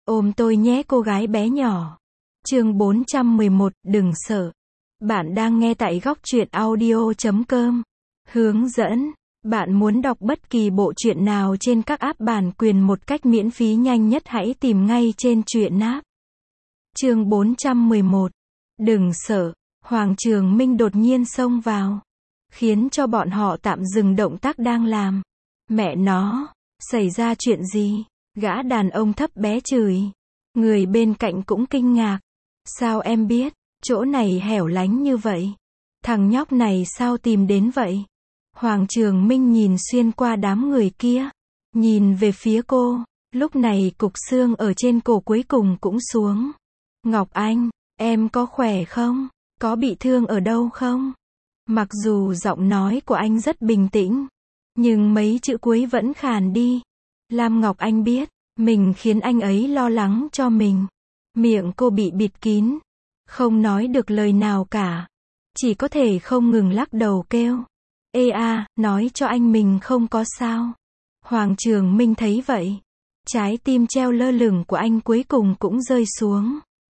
Ôm tôi nhé cô gái bé nhỏ. Chương 411, đừng sợ. Bạn đang nghe tại góc truyện audio.com. Hướng dẫn. Bạn muốn đọc bất kỳ bộ truyện nào trên các app bản quyền một cách miễn phí nhanh nhất, hãy tìm ngay trên truyện app. Chương 411. Đừng sợ. Hoàng Trường Minh đột nhiên xông vào, khiến cho bọn họ tạm dừng động tác đang làm. Mẹ nó, xảy ra chuyện gì? Gã đàn ông thấp bé chửi. Người bên cạnh cũng kinh ngạc. Sao em biết? Chỗ này hẻo lánh như vậy. Thằng nhóc này sao tìm đến vậy? Hoàng Trường Minh nhìn xuyên qua đám người kia, nhìn về phía cô. Lúc này cục xương ở trên cổ cuối cùng cũng xuống. Ngọc Anh, em có khỏe không? Có bị thương ở đâu không? Mặc dù giọng nói của anh rất bình tĩnh, nhưng mấy chữ cuối vẫn khàn đi. Lam Ngọc Anh biết, mình khiến anh ấy lo lắng cho mình. Miệng cô bị bịt kín, không nói được lời nào cả. Chỉ có thể không ngừng lắc đầu kêu. Ê a, nói cho anh mình không có sao. Hoàng Trường Minh thấy vậy, trái tim treo lơ lửng của anh cuối cùng cũng rơi xuống.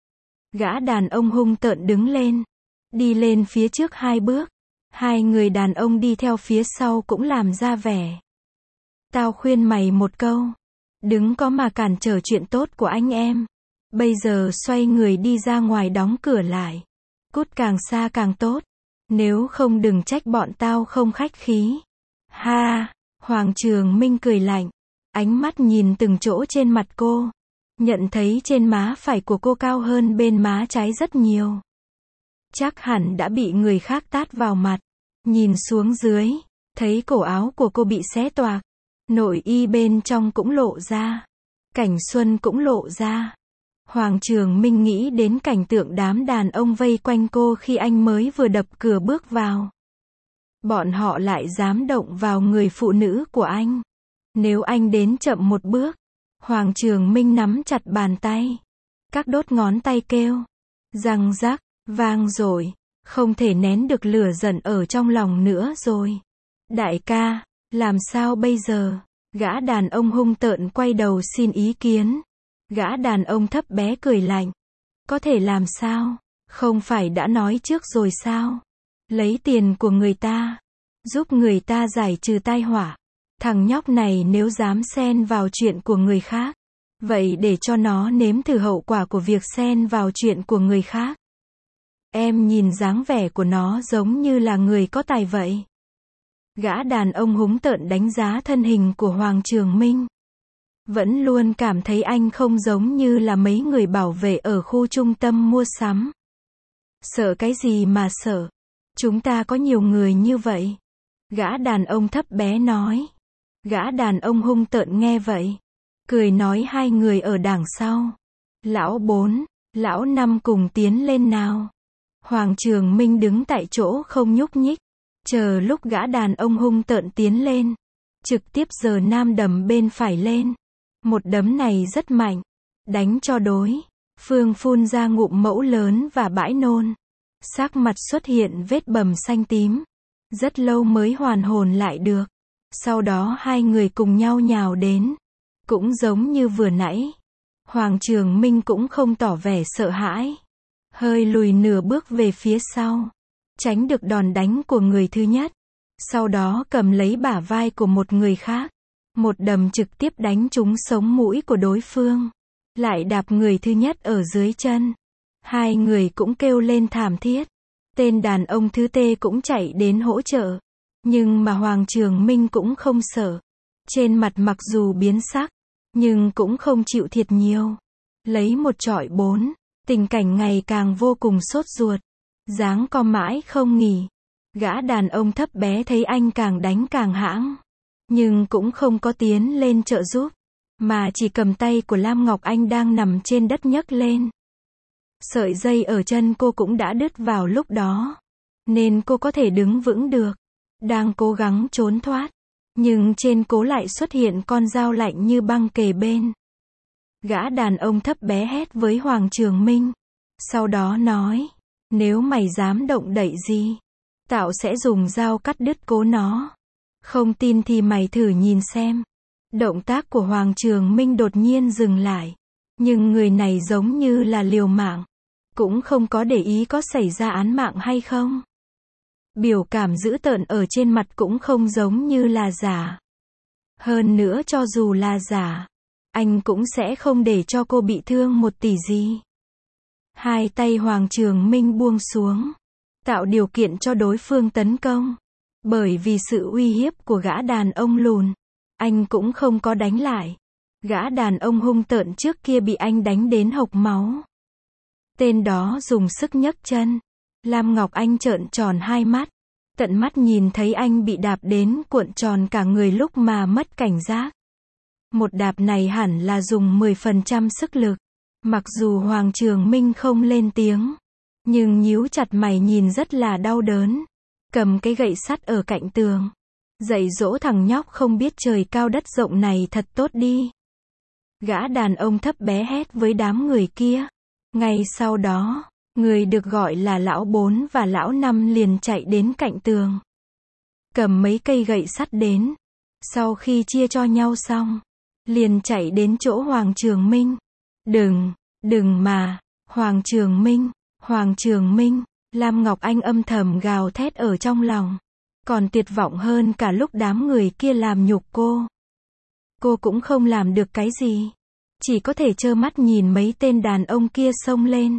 Gã đàn ông hung tợn đứng lên, đi lên phía trước 2 bước. Hai người đàn ông đi theo phía sau cũng làm ra vẻ. Tao khuyên mày một câu, đừng có mà cản trở chuyện tốt của anh em. Bây giờ xoay người đi ra ngoài, đóng cửa lại. Cút càng xa càng tốt. Nếu không đừng trách bọn tao không khách khí. Ha, Hoàng Trường Minh cười lạnh. Ánh mắt nhìn từng chỗ trên mặt cô. Nhận thấy trên má phải của cô cao hơn bên má trái rất nhiều. Chắc hẳn đã bị người khác tát vào mặt. Nhìn xuống dưới, thấy cổ áo của cô bị xé toạc. Nội y bên trong cũng lộ ra. Cảnh xuân cũng lộ ra. Hoàng Trường Minh nghĩ đến cảnh tượng đám đàn ông vây quanh cô khi anh mới vừa đập cửa bước vào. Bọn họ lại dám động vào người phụ nữ của anh. Nếu anh đến chậm một bước, Hoàng Trường Minh nắm chặt bàn tay. Các đốt ngón tay kêu. Răng rắc, vang rồi. Không thể nén được lửa giận ở trong lòng nữa rồi. Đại ca, làm sao bây giờ? Gã đàn ông hung tợn quay đầu xin ý kiến. Gã đàn ông thấp bé cười lạnh. Có thể làm sao? Không phải đã nói trước rồi sao? Lấy tiền của người ta, giúp người ta giải trừ tai họa. Thằng nhóc này nếu dám xen vào chuyện của người khác, vậy để cho nó nếm thử hậu quả của việc xen vào chuyện của người khác. Em nhìn dáng vẻ của nó giống như là người có tài vậy. Gã đàn ông hung tợn đánh giá thân hình của Hoàng Trường Minh. Vẫn luôn cảm thấy anh không giống như là mấy người bảo vệ ở khu trung tâm mua sắm. Sợ cái gì mà sợ? Chúng ta có nhiều người như vậy. Gã đàn ông thấp bé nói. Gã đàn ông hung tợn nghe vậy, cười nói hai người ở đằng sau. Lão 4, lão 5 cùng tiến lên nào. Hoàng Trường Minh đứng tại chỗ không nhúc nhích, chờ lúc gã đàn ông hung tợn tiến lên. Trực tiếp giơ nam đấm bên phải lên. Một đấm này rất mạnh, đánh cho đối phương phun ra ngụm mẫu lớn và bãi nôn. Sắc mặt xuất hiện vết bầm xanh tím. Rất lâu mới hoàn hồn lại được. Sau đó hai người cùng nhau nhào đến. Cũng giống như vừa nãy, Hoàng Trường Minh cũng không tỏ vẻ sợ hãi. Hơi lùi nửa bước về phía sau, tránh được đòn đánh của người thứ nhất. Sau đó cầm lấy bả vai của một người khác. Một đấm trực tiếp đánh trúng sống mũi của đối phương. Lại đạp người thứ nhất ở dưới chân. Hai người cũng kêu lên thảm thiết. Tên đàn ông thứ tê cũng chạy đến hỗ trợ. Nhưng mà Hoàng Trường Minh cũng không sợ. Trên mặt mặc dù biến sắc, nhưng cũng không chịu thiệt nhiều. Lấy một chọi 4. Tình cảnh ngày càng vô cùng sốt ruột. Giáng co mãi không nghỉ. Gã đàn ông thấp bé thấy anh càng đánh càng hãng, nhưng cũng không có tiến lên trợ giúp, mà chỉ cầm tay của Lam Ngọc Anh đang nằm trên đất nhấc lên. Sợi dây ở chân cô cũng đã đứt vào lúc đó, nên cô có thể đứng vững được. Đang cố gắng trốn thoát, nhưng trên cổ lại xuất hiện con dao lạnh như băng kề bên. Gã đàn ông thấp bé hét với Hoàng Trường Minh. Sau đó nói, nếu mày dám động đậy gì, tao sẽ dùng dao cắt đứt cổ nó. Không tin thì mày thử nhìn xem. Động tác của Hoàng Trường Minh đột nhiên dừng lại. Nhưng người này giống như là liều mạng. Cũng không có để ý có xảy ra án mạng hay không. Biểu cảm dữ tợn ở trên mặt cũng không giống như là giả. Hơn nữa cho dù là giả, anh cũng sẽ không để cho cô bị thương một tỉ gì. Hai tay Hoàng Trường Minh buông xuống, tạo điều kiện cho đối phương tấn công. Bởi vì sự uy hiếp của gã đàn ông lùn, anh cũng không có đánh lại. Gã đàn ông hung tợn trước kia bị anh đánh đến hộc máu. Tên đó dùng sức nhấc chân. Lam Ngọc Anh trợn tròn hai mắt. Tận mắt nhìn thấy anh bị đạp đến cuộn tròn cả người lúc mà mất cảnh giác. Một đạp này hẳn là dùng 10% sức lực. Mặc dù Hoàng Trường Minh không lên tiếng, nhưng nhíu chặt mày nhìn rất là đau đớn. Cầm cái gậy sắt ở cạnh tường, dạy dỗ thằng nhóc không biết trời cao đất rộng này thật tốt đi. Gã đàn ông thấp bé hét với đám người kia. Ngay sau đó, người được gọi là lão 4 và lão 5 liền chạy đến cạnh tường. Cầm mấy cây gậy sắt đến. Sau khi chia cho nhau xong, liền chạy đến chỗ Hoàng Trường Minh. Đừng mà, Hoàng Trường Minh, Lam Ngọc Anh âm thầm gào thét ở trong lòng. Còn tuyệt vọng hơn cả lúc đám người kia làm nhục cô. Cô cũng không làm được cái gì. Chỉ có thể trơ mắt nhìn mấy tên đàn ông kia xông lên.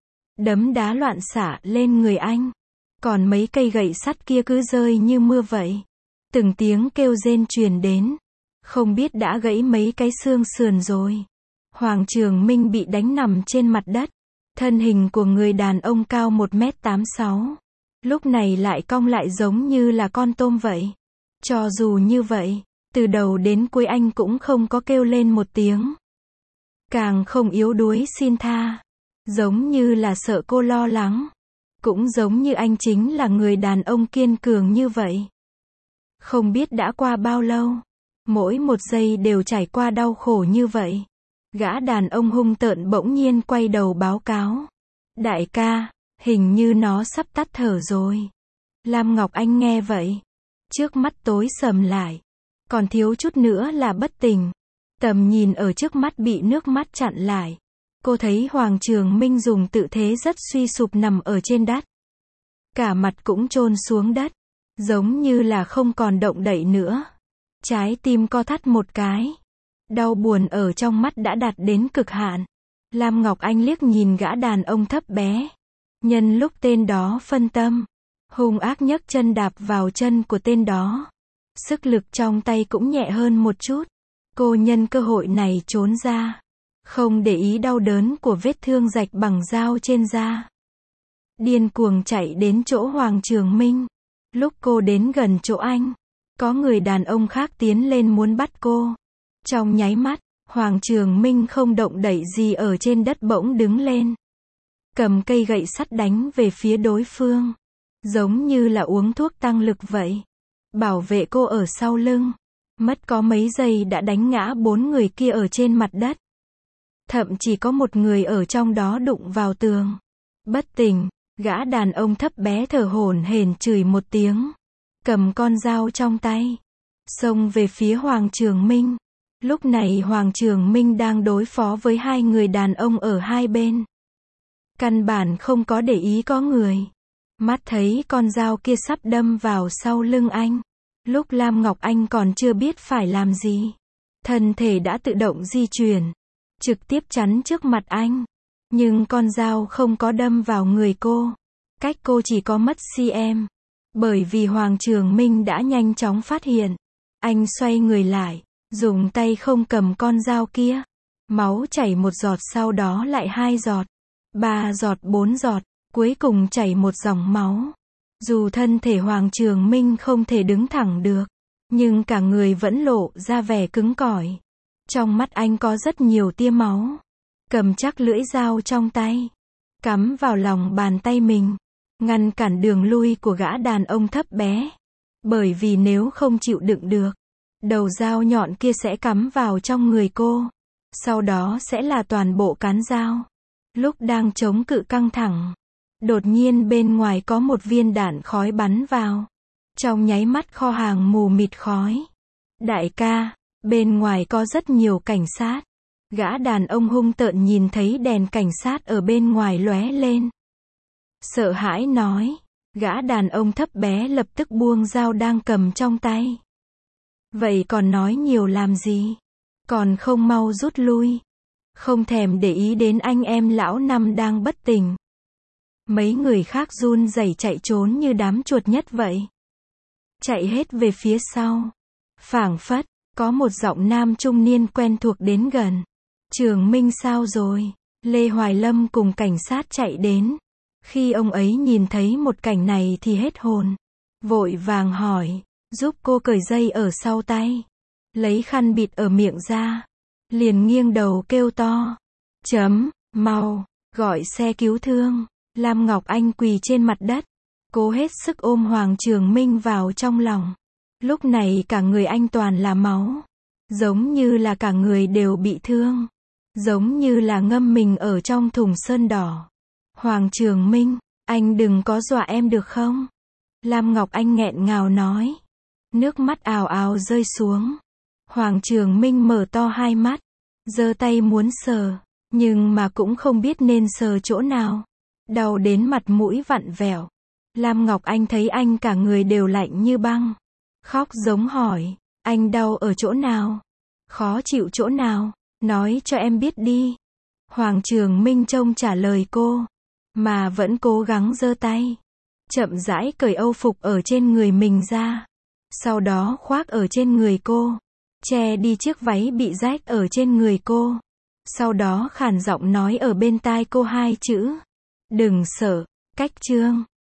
Đấm đá loạn xạ lên người anh. Còn mấy cây gậy sắt kia cứ rơi như mưa vậy. Từng tiếng kêu rên truyền đến. Không biết đã gãy mấy cái xương sườn rồi. Hoàng Trường Minh bị đánh nằm trên mặt đất. Thân hình của người đàn ông cao 1m86. Lúc này lại cong lại giống như là con tôm vậy. Cho dù như vậy, từ đầu đến cuối anh cũng không có kêu lên một tiếng. Càng không yếu đuối xin tha. Giống như là sợ cô lo lắng. Cũng giống như anh chính là người đàn ông kiên cường như vậy. Không biết đã qua bao lâu. Mỗi một giây đều trải qua đau khổ như vậy. Gã đàn ông hung tợn bỗng nhiên quay đầu báo cáo. Đại ca, hình như nó sắp tắt thở rồi. Lam Ngọc Anh nghe vậy. Trước mắt tối sầm lại. Còn thiếu chút nữa là bất tỉnh. Tầm nhìn ở trước mắt bị nước mắt chặn lại. Cô thấy Hoàng Trường Minh dùng tự thế rất suy sụp nằm ở trên đất. Cả mặt cũng chôn xuống đất. Giống như là không còn động đậy nữa. Trái tim co thắt một cái. Đau buồn ở trong mắt đã đạt đến cực hạn. Lam Ngọc Anh liếc nhìn gã đàn ông thấp bé. Nhân lúc tên đó phân tâm, hung ác nhấc chân đạp vào chân của tên đó. Sức lực trong tay cũng nhẹ hơn một chút. Cô nhân cơ hội này trốn ra. Không để ý đau đớn của vết thương rạch bằng dao trên da. Điên cuồng chạy đến chỗ Hoàng Trường Minh. Lúc cô đến gần chỗ anh, có người đàn ông khác tiến lên muốn bắt cô. Trong nháy mắt, Hoàng Trường Minh không động đậy gì ở trên đất bỗng đứng lên. Cầm cây gậy sắt đánh về phía đối phương. Giống như là uống thuốc tăng lực vậy. Bảo vệ cô ở sau lưng. Mất có mấy giây đã đánh ngã 4 người kia ở trên mặt đất. Thậm chỉ có một người ở trong đó đụng vào tường. Bất tỉnh, gã đàn ông thấp bé thở hổn hển chửi một tiếng. Cầm con dao trong tay. Xông về phía Hoàng Trường Minh. Lúc này Hoàng Trường Minh đang đối phó với hai người đàn ông ở hai bên. Căn bản không có để ý có người. Mắt thấy con dao kia sắp đâm vào sau lưng anh. Lúc Lam Ngọc Anh còn chưa biết phải làm gì. Thân thể đã tự động di chuyển. Trực tiếp chắn trước mặt anh. Nhưng con dao không có đâm vào người cô. Cách cô chỉ có mất cm. Bởi vì Hoàng Trường Minh đã nhanh chóng phát hiện. Anh xoay người lại. Dùng tay không cầm con dao kia. Máu chảy một giọt sau đó lại 2 giọt. 3 giọt 4 giọt. Cuối cùng chảy một dòng máu. Dù thân thể Hoàng Trường Minh không thể đứng thẳng được. Nhưng cả người vẫn lộ ra vẻ cứng cỏi. Trong mắt anh có rất nhiều tia máu. Cầm chắc lưỡi dao trong tay. Cắm vào lòng bàn tay mình. Ngăn cản đường lui của gã đàn ông thấp bé. Bởi vì nếu không chịu đựng được. Đầu dao nhọn kia sẽ cắm vào trong người cô. Sau đó sẽ là toàn bộ cán dao. Lúc đang chống cự căng thẳng. Đột nhiên bên ngoài có một viên đạn khói bắn vào. Trong nháy mắt kho hàng mù mịt khói. Đại ca, bên ngoài có rất nhiều cảnh sát. Gã đàn ông hung tợn nhìn thấy đèn cảnh sát ở bên ngoài lóe lên. Sợ hãi nói. Gã đàn ông thấp bé lập tức buông dao đang cầm trong tay. Vậy còn nói nhiều làm gì? Còn không mau rút lui. Không thèm để ý đến anh em lão năm đang bất tỉnh. Mấy người khác run rẩy chạy trốn như đám chuột nhất vậy. Chạy hết về phía sau. Phảng phất, có một giọng nam trung niên quen thuộc đến gần. Trường Minh sao rồi? Lê Hoài Lâm cùng cảnh sát chạy đến. Khi ông ấy nhìn thấy một cảnh này thì hết hồn. Vội vàng hỏi, giúp cô cởi dây ở sau tay. Lấy khăn bịt ở miệng ra. Liền nghiêng đầu kêu to. Mau, gọi xe cứu thương. Lam Ngọc Anh quỳ trên mặt đất. Cố hết sức ôm Hoàng Trường Minh vào trong lòng. Lúc này cả người anh toàn là máu. Giống như là cả người đều bị thương. Giống như là ngâm mình ở trong thùng sơn đỏ. Hoàng Trường Minh, anh đừng có dọa em được không? Lam Ngọc Anh nghẹn ngào nói. Nước mắt ào ào rơi xuống. Hoàng Trường Minh mở to hai mắt. Giơ tay muốn sờ. Nhưng mà cũng không biết nên sờ chỗ nào. Đau đến mặt mũi vặn vẹo. Lam Ngọc Anh thấy anh cả người đều lạnh như băng. Khóc giống hỏi. Anh đau ở chỗ nào? Khó chịu chỗ nào? Nói cho em biết đi. Hoàng Trường Minh trông trả lời cô. Mà vẫn cố gắng giơ tay. Chậm rãi cởi âu phục ở trên người mình ra. Sau đó khoác ở trên người cô. Che đi chiếc váy bị rách ở trên người cô. Sau đó khàn giọng nói ở bên tai cô hai chữ. Đừng sợ, cách trương.